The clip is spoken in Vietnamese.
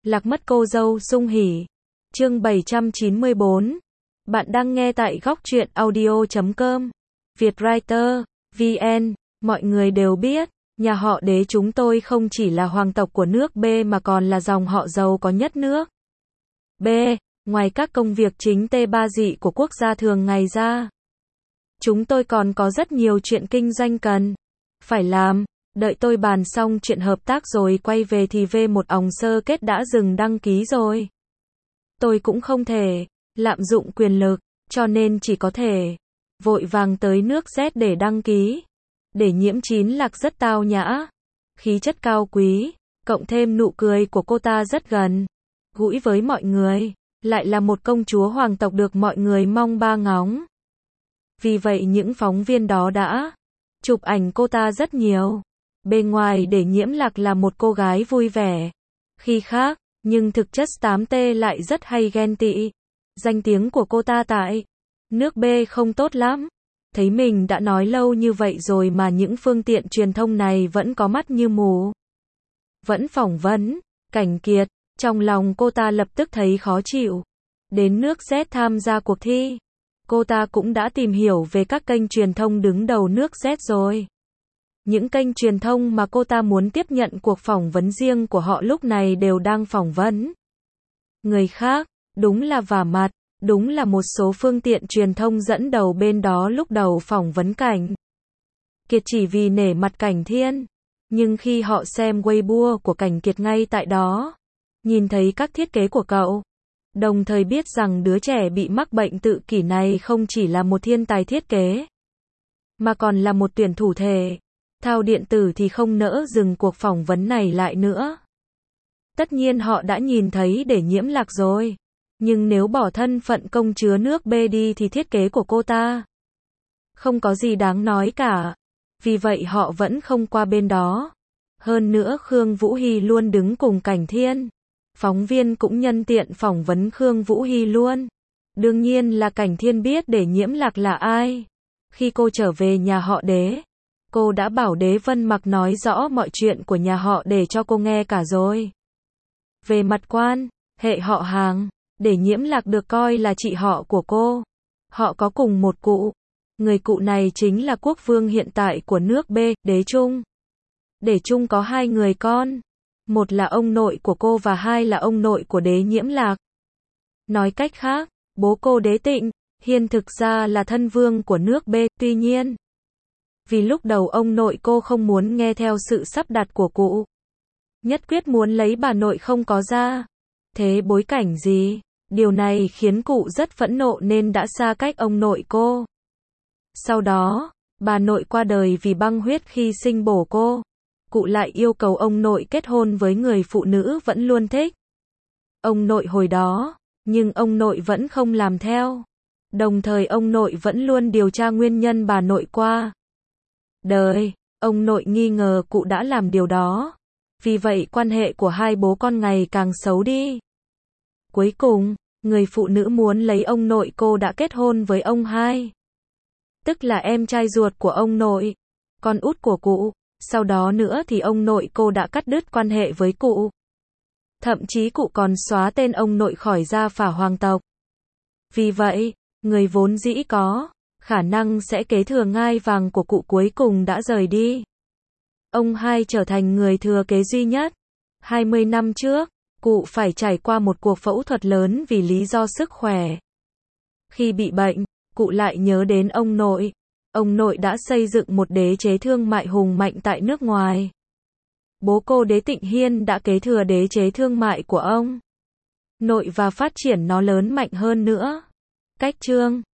Lạc mất cô dâu sung hỉ. Chương 794. Bạn đang nghe tại góc truyện audio.com. Vietwriter, VN. Mọi người đều biết, nhà họ Đế chúng tôi không chỉ là hoàng tộc của nước B mà còn là dòng họ giàu có nhất nước B. Ngoài các công việc chính T3 dị của quốc gia thường ngày ra, chúng tôi còn có rất nhiều chuyện kinh doanh cần phải làm. Đợi tôi bàn xong chuyện hợp tác rồi quay về thì V1 òng sơ kết đã dừng đăng ký rồi. Tôi cũng không thể lạm dụng quyền lực, cho nên chỉ có thể vội vàng tới nước Z để đăng ký. Để Nhiễm Chín Lạc rất tao nhã, khí chất cao quý, cộng thêm nụ cười của cô ta rất gần gũi với mọi người, lại là một công chúa hoàng tộc được mọi người mong ba ngóng. Vì vậy những phóng viên đó đã chụp ảnh cô ta rất nhiều. Bề ngoài Để Nhiễm Lạc là một cô gái vui vẻ, khi khác, nhưng thực chất 8T lại rất hay ghen tị. Danh tiếng của cô ta tại nước B không tốt lắm. Thấy mình đã nói lâu như vậy rồi mà những phương tiện truyền thông này vẫn có mắt như mù, vẫn phỏng vấn Cảnh Kiệt. Trong lòng cô ta lập tức thấy khó chịu. Đến nước Z tham gia cuộc thi, cô ta cũng đã tìm hiểu về các kênh truyền thông đứng đầu nước Z rồi. Những kênh truyền thông mà cô ta muốn tiếp nhận cuộc phỏng vấn riêng của họ lúc này đều đang phỏng vấn người khác. Đúng là vả mặt, đúng là một số phương tiện truyền thông dẫn đầu bên đó lúc đầu phỏng vấn Cảnh Kiệt chỉ vì nể mặt Cảnh Thiên. Nhưng khi họ xem Weibo của Cảnh Kiệt ngay tại đó, nhìn thấy các thiết kế của cậu, đồng thời biết rằng đứa trẻ bị mắc bệnh tự kỷ này không chỉ là một thiên tài thiết kế, mà còn là một tuyển thủ thể thao điện tử thì không nỡ dừng cuộc phỏng vấn này lại nữa. Tất nhiên họ đã nhìn thấy Để Nhiễm Lạc rồi, nhưng nếu bỏ thân phận công chúa nước B đi thì thiết kế của cô ta không có gì đáng nói cả. Vì vậy họ vẫn không qua bên đó. Hơn nữa Khương Vũ Hy luôn đứng cùng Cảnh Thiên. Phóng viên cũng nhân tiện phỏng vấn Khương Vũ Hy luôn. Đương nhiên là Cảnh Thiên biết Để Nhiễm Lạc là ai. Khi cô trở về nhà họ Đế, cô đã bảo Đế Vân Mặc nói rõ mọi chuyện của nhà họ để cho cô nghe cả rồi. Về mặt quan hệ họ hàng, Để Nhiễm Lạc được coi là chị họ của cô. Họ có cùng một cụ. Người cụ này chính là quốc vương hiện tại của nước B, Đế Trung. Đế Trung có 2 người con. Một là ông nội của cô và 2 là ông nội của Đế Nhiễm Lạc. Nói cách khác, bố cô Đế Tịnh Hiên thực ra là thân vương của nước B. Tuy nhiên, vì lúc đầu ông nội cô không muốn nghe theo sự sắp đặt của cụ, nhất quyết muốn lấy bà nội không có ra. Thế bối cảnh gì? Điều này khiến cụ rất phẫn nộ nên đã xa cách ông nội cô. Sau đó, bà nội qua đời vì băng huyết khi sinh bổ cô. Cụ lại yêu cầu ông nội kết hôn với người phụ nữ vẫn luôn thích ông nội hồi đó, nhưng ông nội vẫn không làm theo. Đồng thời ông nội vẫn luôn điều tra nguyên nhân bà nội qua đời. Ông nội nghi ngờ cụ đã làm điều đó. Vì vậy quan hệ của hai bố con ngày càng xấu đi. Cuối cùng, người phụ nữ muốn lấy ông nội cô đã kết hôn với ông hai, tức là em trai ruột của ông nội, con út của cụ. Sau đó nữa thì ông nội cô đã cắt đứt quan hệ với cụ. Thậm chí cụ còn xóa tên ông nội khỏi gia phả hoàng tộc. Vì vậy, người vốn dĩ có khả năng sẽ kế thừa ngai vàng của cụ cuối cùng đã rời đi. Ông hai trở thành người thừa kế duy nhất. 20 năm trước, cụ phải trải qua một cuộc phẫu thuật lớn vì lý do sức khỏe. Khi bị bệnh, cụ lại nhớ đến ông nội. Ông nội đã xây dựng một đế chế thương mại hùng mạnh tại nước ngoài. Bố cô Đế Tịnh Hiên đã kế thừa đế chế thương mại của ông nội và phát triển nó lớn mạnh hơn nữa. Cách chương